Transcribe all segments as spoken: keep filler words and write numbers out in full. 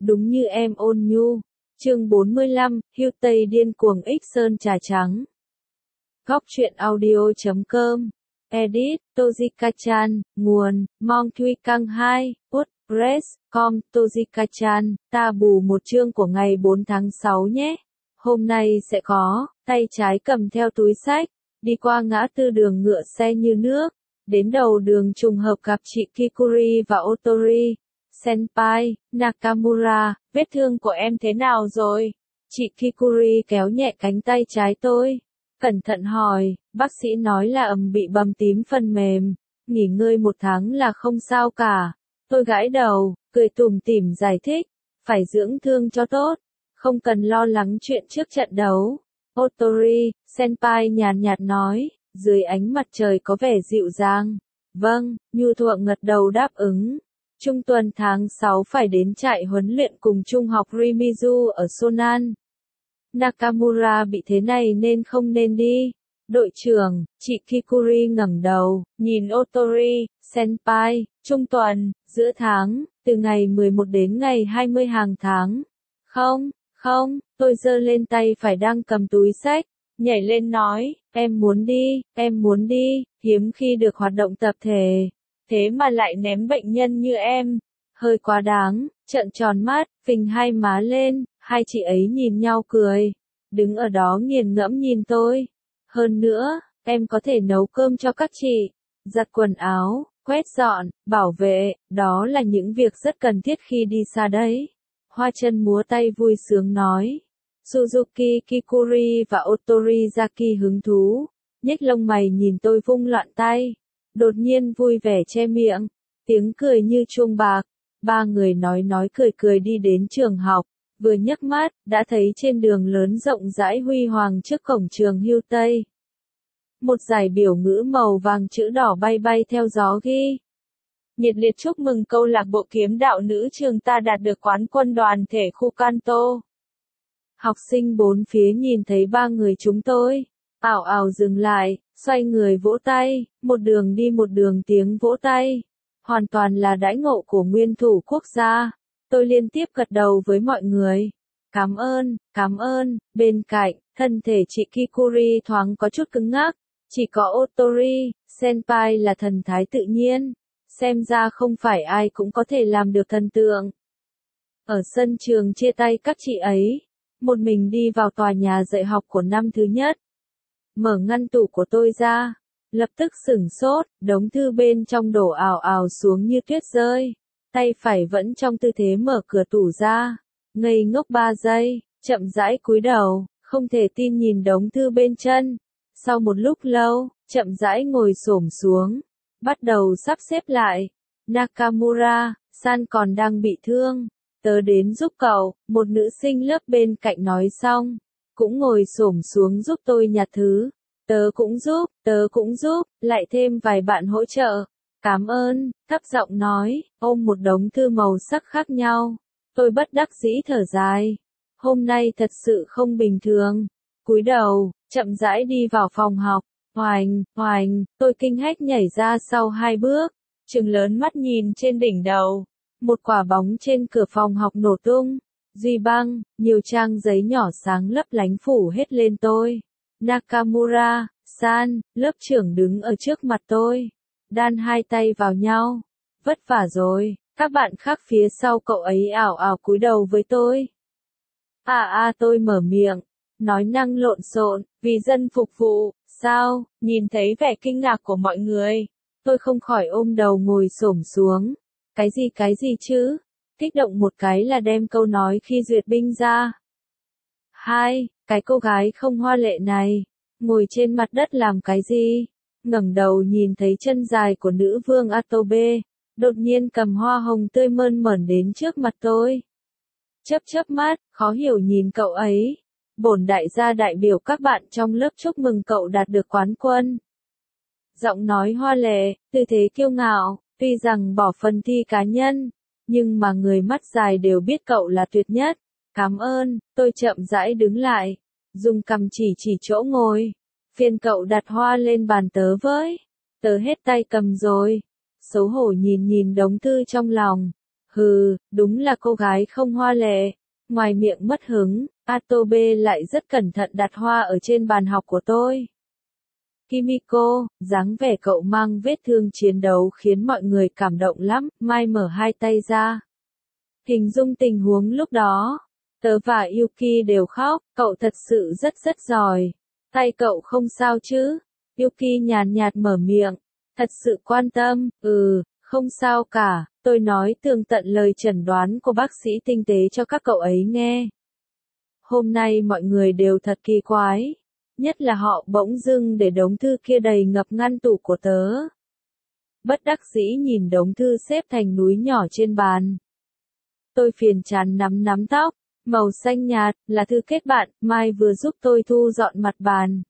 đúng như em ôn nhu. Chương bốn mươi lăm, Hưu Tây điên cuồng ích sơn trà trắng. Góc truyện audio chấm com. Edit, Tojika-chan, nguồn, Mong Thuy Căng hai, WordPress, com, Tojika-chan, ta bù một chương của ngày bốn tháng sáu nhé. Hôm nay sẽ có, tay trái cầm theo túi sách, đi qua ngã tư đường ngựa xe như nước, đến đầu đường trùng hợp gặp chị Kikuri và Otori. Senpai, Nakamura, vết thương của em thế nào rồi? Chị Kikuri kéo nhẹ cánh tay trái tôi. Cẩn thận hỏi, bác sĩ nói là ầm bị bầm tím phần mềm, nghỉ ngơi một tháng là không sao cả. Tôi gãi đầu, cười tủm tỉm giải thích, phải dưỡng thương cho tốt, không cần lo lắng chuyện trước trận đấu. Otori, Senpai nhàn nhạt nói, dưới ánh mặt trời có vẻ dịu dàng. Vâng, nhu thuận ngật đầu đáp ứng. Trung tuần tháng sáu phải đến trại huấn luyện cùng trung học Rimizu ở Sonan. Nakamura bị thế này nên không nên đi. Đội trưởng, chị Kikuri ngẩng đầu, nhìn Otori, Senpai, trung tuần, giữa tháng, từ ngày mười một đến ngày hai mươi hàng tháng. Không, không, tôi giơ lên tay phải đang cầm túi sách, nhảy lên nói, em muốn đi, em muốn đi, hiếm khi được hoạt động tập thể. Thế mà lại ném bệnh nhân như em, hơi quá đáng, trợn tròn mắt, phình hai má lên, hai chị ấy nhìn nhau cười, đứng ở đó nghiền ngẫm nhìn tôi. Hơn nữa, em có thể nấu cơm cho các chị, giặt quần áo, quét dọn, bảo vệ, đó là những việc rất cần thiết khi đi xa đấy. Hoa chân múa tay vui sướng nói. Suzuki Kikuri và Otorizaki hứng thú, nhếch lông mày nhìn tôi vung loạn tay. Đột nhiên vui vẻ che miệng, tiếng cười như chuông bạc, ba người nói nói cười cười đi đến trường học, vừa nhấc mắt, đã thấy trên đường lớn rộng rãi huy hoàng trước cổng trường Hưu Tây. Một dải biểu ngữ màu vàng chữ đỏ bay bay theo gió ghi. Nhiệt liệt chúc mừng câu lạc bộ kiếm đạo nữ trường ta đạt được quán quân đoàn thể khu Kanto. Học sinh bốn phía nhìn thấy ba người chúng tôi, ảo ảo dừng lại, xoay người vỗ tay, một đường đi một đường tiếng vỗ tay. Hoàn toàn là đãi ngộ của nguyên thủ quốc gia. Tôi liên tiếp gật đầu với mọi người. Cảm ơn, cảm ơn. Bên cạnh, thân thể chị Kikuri thoáng có chút cứng ngắc. Chỉ có Otori, Senpai là thần thái tự nhiên. Xem ra không phải ai cũng có thể làm được thần tượng. Ở sân trường chia tay các chị ấy, một mình đi vào tòa nhà dạy học của năm thứ nhất. Mở ngăn tủ của tôi ra, lập tức sửng sốt, đống thư bên trong đổ ào ào xuống như tuyết rơi. Tay phải vẫn trong tư thế mở cửa tủ ra, ngây ngốc ba giây, chậm rãi cúi đầu, không thể tin nhìn đống thư bên chân. Sau một lúc lâu, chậm rãi ngồi xổm xuống, bắt đầu sắp xếp lại. Nakamura, san còn đang bị thương, tớ đến giúp cậu, một nữ sinh lớp bên cạnh nói xong, cũng ngồi xổm xuống giúp tôi nhặt thứ. Tớ cũng giúp, tớ cũng giúp, lại thêm vài bạn hỗ trợ. Cảm ơn, thấp giọng nói, ôm một đống thư màu sắc khác nhau. Tôi bất đắc dĩ thở dài. Hôm nay thật sự không bình thường. Cúi đầu, chậm rãi đi vào phòng học. Oành, oành, tôi kinh hách nhảy ra sau hai bước. Trừng lớn mắt nhìn trên đỉnh đầu. Một quả bóng trên cửa phòng học nổ tung. Duy băng, nhiều trang giấy nhỏ sáng lấp lánh phủ hết lên tôi. Nakamura, san, lớp trưởng đứng ở trước mặt tôi. Đan hai tay vào nhau. Vất vả rồi, các bạn khác phía sau cậu ấy ảo ảo cúi đầu với tôi. À à tôi mở miệng, nói năng lộn xộn, vì dân phục vụ, sao, nhìn thấy vẻ kinh ngạc của mọi người. Tôi không khỏi ôm đầu ngồi xổm xuống. Cái gì cái gì chứ? Kích động một cái là đem câu nói khi duyệt binh ra. Hai, cái cô gái không hoa lệ này, ngồi trên mặt đất làm cái gì? Ngẩng đầu nhìn thấy chân dài của nữ vương Atobe, đột nhiên cầm hoa hồng tươi mơn mởn đến trước mặt tôi. Chớp chớp mắt, khó hiểu nhìn cậu ấy. Bổn đại gia đại biểu các bạn trong lớp chúc mừng cậu đạt được quán quân. Giọng nói hoa lệ, tư thế kiêu ngạo, tuy rằng bỏ phần thi cá nhân, nhưng mà người mắt dài đều biết cậu là tuyệt nhất. Cảm ơn, tôi chậm rãi đứng lại, dùng cằm chỉ chỉ chỗ ngồi. Phiền cậu đặt hoa lên bàn tớ với. Tớ hết tay cầm rồi. Xấu hổ nhìn nhìn đống thư trong lòng. Hừ, đúng là cô gái không hoa lệ. Ngoài miệng mất hứng, Atobe lại rất cẩn thận đặt hoa ở trên bàn học của tôi. Kimiko, dáng vẻ cậu mang vết thương chiến đấu khiến mọi người cảm động lắm. Mai mở hai tay ra. Hình dung tình huống lúc đó. Tớ và Yuki đều khóc, cậu thật sự rất rất giỏi. Tay cậu không sao chứ? Yuki nhàn nhạt mở miệng. Thật sự quan tâm, ừ, không sao cả. Tôi nói tường tận lời chẩn đoán của bác sĩ tinh tế cho các cậu ấy nghe. Hôm nay mọi người đều thật kỳ quái. Nhất là họ bỗng dưng để đống thư kia đầy ngập ngăn tủ của tớ. Bất đắc dĩ nhìn đống thư xếp thành núi nhỏ trên bàn. Tôi phiền chán nắm nắm tóc, màu xanh nhạt, là thư kết bạn, Mai vừa giúp tôi thu dọn mặt bàn.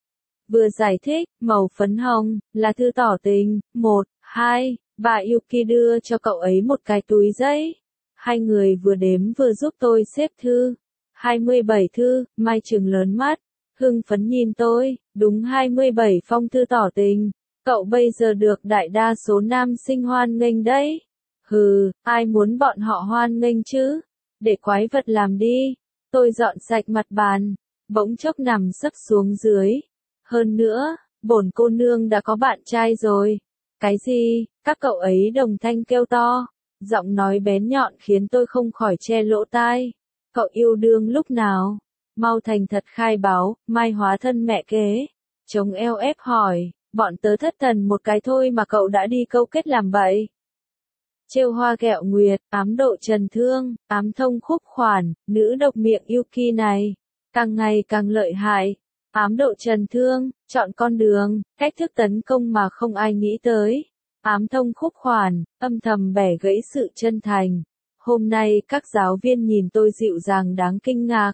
Vừa giải thích, màu phấn hồng, là thư tỏ tình, một, hai, bà Yuki đưa cho cậu ấy một cái túi giấy. Hai người vừa đếm vừa giúp tôi xếp thư. hai mươi bảy thư, Mai trừng lớn mắt, hưng phấn nhìn tôi, đúng hai mươi bảy phong thư tỏ tình. Cậu bây giờ được đại đa số nam sinh hoan nghênh đấy. Hừ, ai muốn bọn họ hoan nghênh chứ? Để quái vật làm đi. Tôi dọn sạch mặt bàn, bỗng chốc nằm sấp xuống dưới. Hơn nữa, bổn cô nương đã có bạn trai rồi. Cái gì? Các cậu ấy đồng thanh kêu to. Giọng nói bén nhọn khiến tôi không khỏi che lỗ tai. Cậu yêu đương lúc nào? Mau thành thật khai báo, Mai hóa thân mẹ kế. Chống eo ép hỏi, bọn tớ thất thần một cái thôi mà cậu đã đi câu kết làm vậy. Trêu hoa ghẹo nguyệt, ám độ trần thương, ám thông khúc khoản, nữ độc miệng Yuki này. Càng ngày càng lợi hại. Ám độ trần thương, chọn con đường, cách thức tấn công mà không ai nghĩ tới. Ám thông khúc khoản, âm thầm bẻ gãy sự chân thành. Hôm nay các giáo viên nhìn tôi dịu dàng đáng kinh ngạc.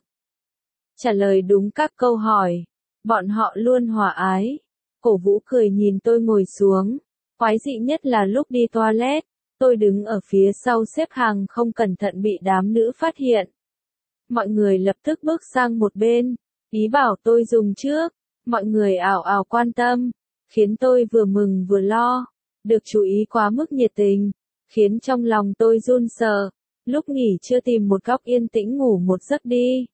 Trả lời đúng các câu hỏi. Bọn họ luôn hòa ái. Cổ Vũ cười nhìn tôi ngồi xuống. Quái dị nhất là lúc đi toilet. Tôi đứng ở phía sau xếp hàng không cẩn thận bị đám nữ phát hiện. Mọi người lập tức bước sang một bên. Ý bảo tôi dùng trước. Mọi người ảo ảo quan tâm. Khiến tôi vừa mừng vừa lo. Được chú ý quá mức nhiệt tình. Khiến trong lòng tôi run sợ. Lúc nghỉ chưa tìm một góc yên tĩnh ngủ một giấc đi.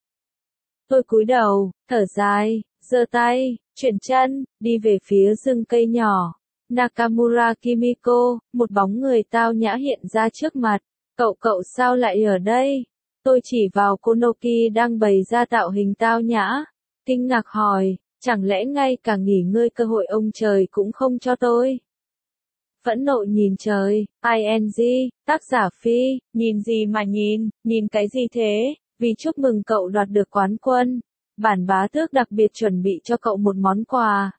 Tôi cúi đầu, thở dài, giơ tay, chuyển chân, đi về phía rừng cây nhỏ. Nakamura Kimiko, một bóng người tao nhã hiện ra trước mặt. Cậu cậu sao lại ở đây? Tôi chỉ vào Konoki đang bày ra tạo hình tao nhã. Kinh ngạc hỏi, chẳng lẽ ngay cả nghỉ ngơi cơ hội ông trời cũng không cho tôi? Phẫn nộ nhìn trời, i en giê, tác giả Phi, nhìn gì mà nhìn, nhìn cái gì thế? Vì chúc mừng cậu đoạt được quán quân. Bản bá tước đặc biệt chuẩn bị cho cậu một món quà.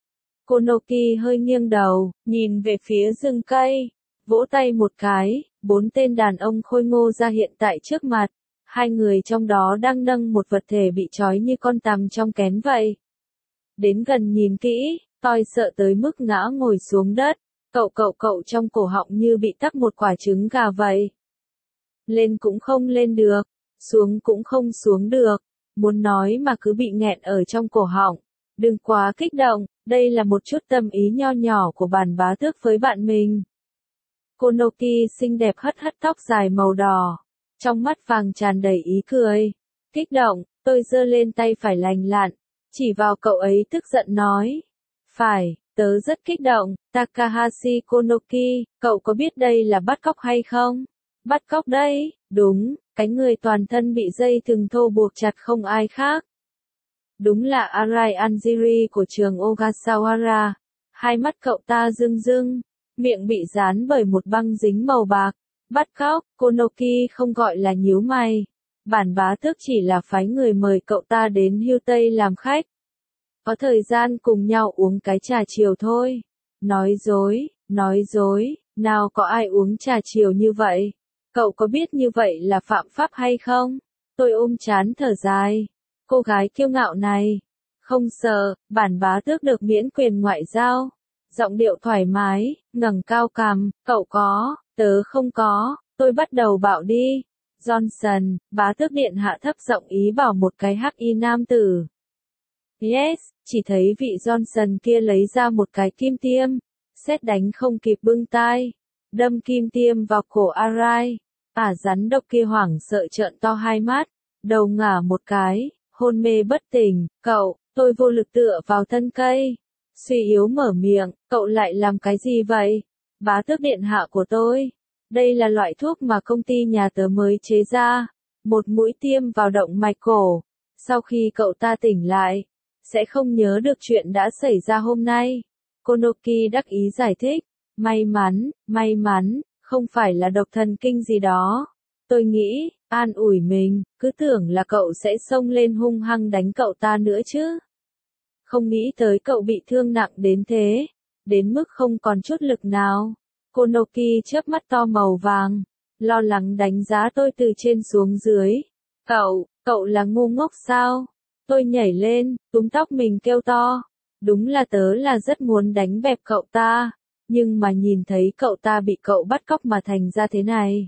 Konoki hơi nghiêng đầu, nhìn về phía rừng cây, vỗ tay một cái, bốn tên đàn ông khôi ngô ra hiện tại trước mặt. Hai người trong đó đang nâng một vật thể bị trói như con tằm trong kén vậy. Đến gần nhìn kỹ, tôi sợ tới mức ngã ngồi xuống đất. Cậu cậu cậu trong cổ họng như bị tắc một quả trứng gà vậy. Lên cũng không lên được, xuống cũng không xuống được. Muốn nói mà cứ bị nghẹn ở trong cổ họng. Đừng quá kích động, đây là một chút tâm ý nho nhỏ của bản bá tước với bạn mình. Konoki xinh đẹp hất hất tóc dài màu đỏ. Trong mắt vàng tràn đầy ý cười. Kích động, tôi giơ lên tay phải lành lặn. Chỉ vào cậu ấy tức giận nói. Phải, tớ rất kích động, Takahashi Konoki, cậu có biết đây là bắt cóc hay không? Bắt cóc đấy, đúng, cái người toàn thân bị dây thừng thô buộc chặt không ai khác. Đúng là Arai Anjiri của trường Ogasawara. Hai mắt cậu ta rưng rưng, miệng bị dán bởi một băng dính màu bạc. Bắt cóc, Konoki không gọi là nhíu mày. Bản bá tước chỉ là phái người mời cậu ta đến Hưu Tây làm khách. Có thời gian cùng nhau uống cái trà chiều thôi. Nói dối, nói dối, nào có ai uống trà chiều như vậy? Cậu có biết như vậy là phạm pháp hay không? Tôi ôm trán thở dài. Cô gái kiêu ngạo này. Không sợ, bản bá tước được miễn quyền ngoại giao. Giọng điệu thoải mái, ngẩng cao cằm, cậu có, tớ không có, tôi bắt đầu bảo đi. Johnson, bá tước điện hạ thấp giọng ý bảo một cái hắc y nam tử. Yes, chỉ thấy vị Johnson kia lấy ra một cái kim tiêm. Sét đánh không kịp bưng tai. đâm kim tiêm vào cổ Arai. Ả rắn độc kia hoảng sợ trợn to hai mắt, đầu ngả một cái, hôn mê bất tỉnh. Cậu, tôi vô lực tựa vào thân cây, suy yếu mở miệng, cậu lại làm cái gì vậy? Bá tước điện hạ của tôi. Đây là loại thuốc mà công ty nhà tớ mới chế ra, một mũi tiêm vào động mạch cổ. Sau khi cậu ta tỉnh lại, sẽ không nhớ được chuyện đã xảy ra hôm nay. Konoki đắc ý giải thích, may mắn, may mắn, không phải là độc thần kinh gì đó. Tôi nghĩ, an ủi mình, cứ tưởng là cậu sẽ xông lên hung hăng đánh cậu ta nữa chứ. Không nghĩ tới cậu bị thương nặng đến thế, đến mức không còn chút lực nào. Konoki chớp mắt to màu vàng, lo lắng đánh giá tôi từ trên xuống dưới. Cậu, cậu là ngu ngốc sao? Tôi nhảy lên, túm tóc mình kêu to. Đúng là tớ là rất muốn đánh bẹp cậu ta, nhưng mà nhìn thấy cậu ta bị cậu bắt cóc mà thành ra thế này.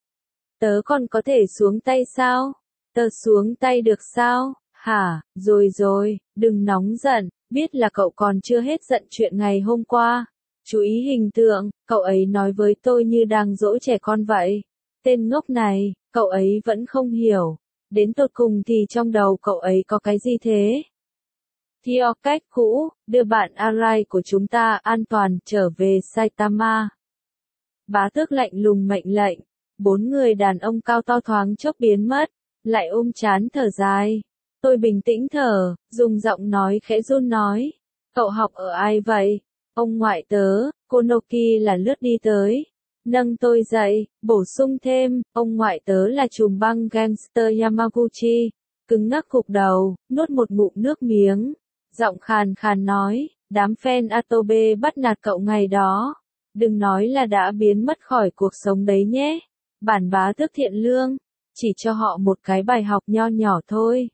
Tớ còn có thể xuống tay sao? Tớ xuống tay được sao? Hả, rồi rồi, đừng nóng giận, biết là cậu còn chưa hết giận chuyện ngày hôm qua. Chú ý hình tượng, cậu ấy nói với tôi như đang dỗ trẻ con vậy. Tên ngốc này, cậu ấy vẫn không hiểu. Đến tột cùng thì trong đầu cậu ấy có cái gì thế? Theo cách cũ, đưa bạn Arai của chúng ta an toàn trở về Saitama. Bá tước lạnh lùng mệnh lệnh. Bốn người đàn ông cao to thoáng chốc biến mất, lại ôm chán thở dài. Tôi bình tĩnh thở, dùng giọng nói khẽ run nói. Cậu học ở ai vậy? Ông ngoại tớ, Konoki là lướt đi tới. Nâng tôi dậy, bổ sung thêm, ông ngoại tớ là trùm băng gangster Yamaguchi. Cứng ngắc gục đầu, nuốt một ngụm nước miếng. Giọng khàn khàn nói, đám fan Atobe bắt nạt cậu ngày đó. Đừng nói là đã biến mất khỏi cuộc sống đấy nhé. Bản bá tước thiện lương, chỉ cho họ một cái bài học nho nhỏ thôi.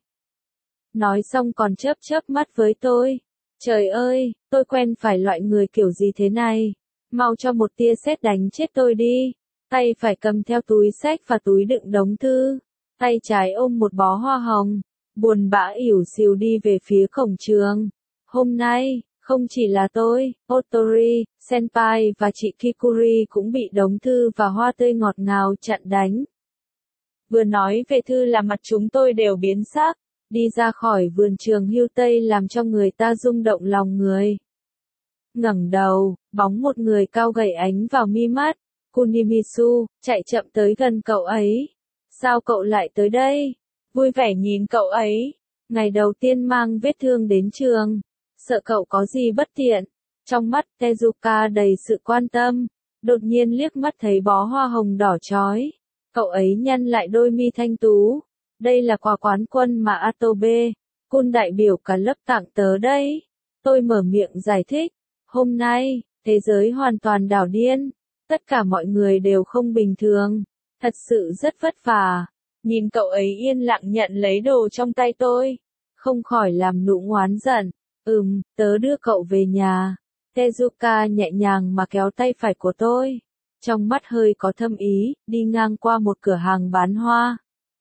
Nói xong còn chớp chớp mắt với tôi. Trời ơi, tôi quen phải loại người kiểu gì thế này. Mau cho một tia sét đánh chết tôi đi. Tay phải cầm theo túi xách và túi đựng đống thư. Tay trái ôm một bó hoa hồng. Buồn bã ỉu xìu đi về phía cổng trường. Hôm nay, không chỉ là tôi, Otori, Senpai và chị Kikuri cũng bị đống thư và hoa tươi ngọt ngào chặn đánh. Vừa nói về thư là mặt chúng tôi đều biến sắc. Đi ra khỏi vườn trường hưu Tây làm cho người ta rung động lòng người. Ngẩng đầu, bóng một người cao gầy ánh vào mi mắt. Kunimisu, chạy chậm tới gần cậu ấy. Sao cậu lại tới đây? Vui vẻ nhìn cậu ấy. Ngày đầu tiên mang vết thương đến trường. Sợ cậu có gì bất tiện. Trong mắt Tezuka đầy sự quan tâm. Đột nhiên liếc mắt thấy bó hoa hồng đỏ chói. Cậu ấy nhăn lại đôi mi thanh tú. Đây là quà quán quân mà Atobe, Kun đại biểu cả lớp tặng tớ đấy. Tôi mở miệng giải thích. Hôm nay, thế giới hoàn toàn đảo điên. Tất cả mọi người đều không bình thường. Thật sự rất vất vả. Nhìn cậu ấy yên lặng nhận lấy đồ trong tay tôi. Không khỏi làm nụ oán giận. Ừm, tớ đưa cậu về nhà. Tezuka nhẹ nhàng mà kéo tay phải của tôi. Trong mắt hơi có thâm ý, đi ngang qua một cửa hàng bán hoa.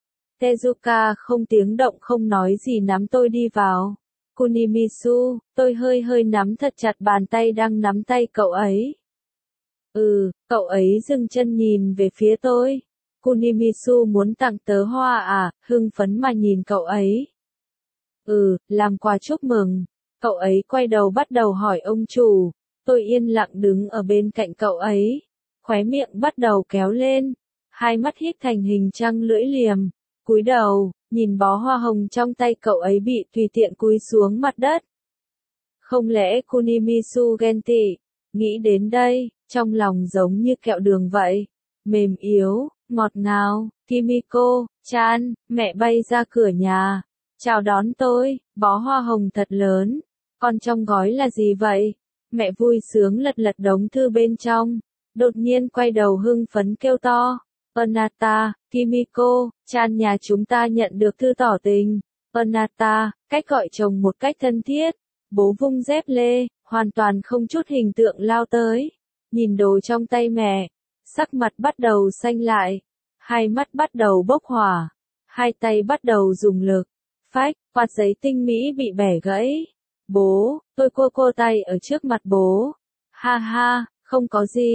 Tezuka không tiếng động không nói gì nắm tôi đi vào. Kunimisu, tôi hơi hơi nắm thật chặt bàn tay đang nắm tay cậu ấy. Ừ, cậu ấy dừng chân nhìn về phía tôi. Kunimisu muốn tặng tớ hoa à, hưng phấn mà nhìn cậu ấy. Ừ, làm quà chúc mừng. Cậu ấy quay đầu bắt đầu hỏi ông chủ. Tôi yên lặng đứng ở bên cạnh cậu ấy. Khóe miệng bắt đầu kéo lên. Hai mắt hít thành hình trăng lưỡi liềm. Cúi đầu, nhìn bó hoa hồng trong tay cậu ấy bị tùy tiện cúi xuống mặt đất. Không lẽ Kunimisu ghen tị? Nghĩ đến đây, trong lòng giống như kẹo đường vậy. Mềm yếu, ngọt ngào. Kimiko, Chan, mẹ bay ra cửa nhà. Chào đón tôi, bó hoa hồng thật lớn. Còn trong gói là gì vậy? Mẹ vui sướng lật lật đống thư bên trong. Đột nhiên quay đầu hưng phấn kêu to. Anata, Kimiko, Chan nhà chúng ta nhận được thư tỏ tình. Anata, cách gọi chồng một cách thân thiết. Bố vung dép lê, hoàn toàn không chút hình tượng lao tới. Nhìn đồ trong tay mẹ, sắc mặt bắt đầu xanh lại. Hai mắt bắt đầu bốc hỏa. Hai tay bắt đầu dùng lực. Phách, quạt giấy tinh mỹ bị bẻ gãy. Bố, tôi cua cua tay ở trước mặt bố. Ha ha, không có gì,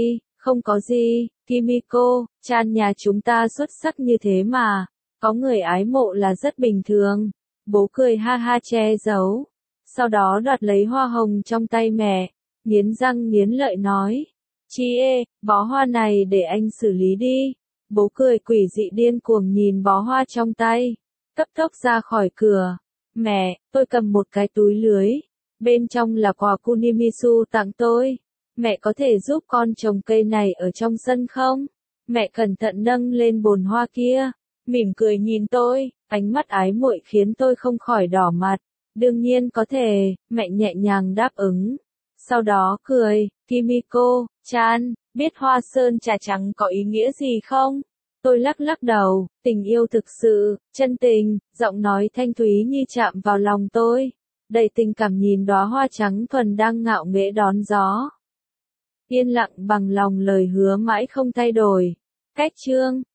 Không có gì, Kimiko, chan nhà chúng ta xuất sắc như thế mà, có người ái mộ là rất bình thường. Bố cười ha ha che giấu, sau đó đoạt lấy hoa hồng trong tay mẹ, nghiến răng nghiến lợi nói, chị ê, bó hoa này để anh xử lý đi. Bố cười quỷ dị điên cuồng nhìn bó hoa trong tay, cấp tốc ra khỏi cửa. Mẹ, tôi cầm một cái túi lưới, bên trong là quà Kunimisu tặng tôi. Mẹ có thể giúp con trồng cây này ở trong sân không? Mẹ cẩn thận nâng lên bồn hoa kia, mỉm cười nhìn tôi, ánh mắt ái muội khiến tôi không khỏi đỏ mặt. Đương nhiên có thể, mẹ nhẹ nhàng đáp ứng. Sau đó cười, Kimiko, chan, biết hoa sơn trà trắng có ý nghĩa gì không? Tôi lắc lắc đầu, tình yêu thực sự, chân tình, giọng nói thanh thúy như chạm vào lòng tôi. Đầy tình cảm nhìn đóa hoa trắng thuần đang ngạo nghễ đón gió. Yên lặng bằng lòng lời hứa mãi không thay đổi. Cách chương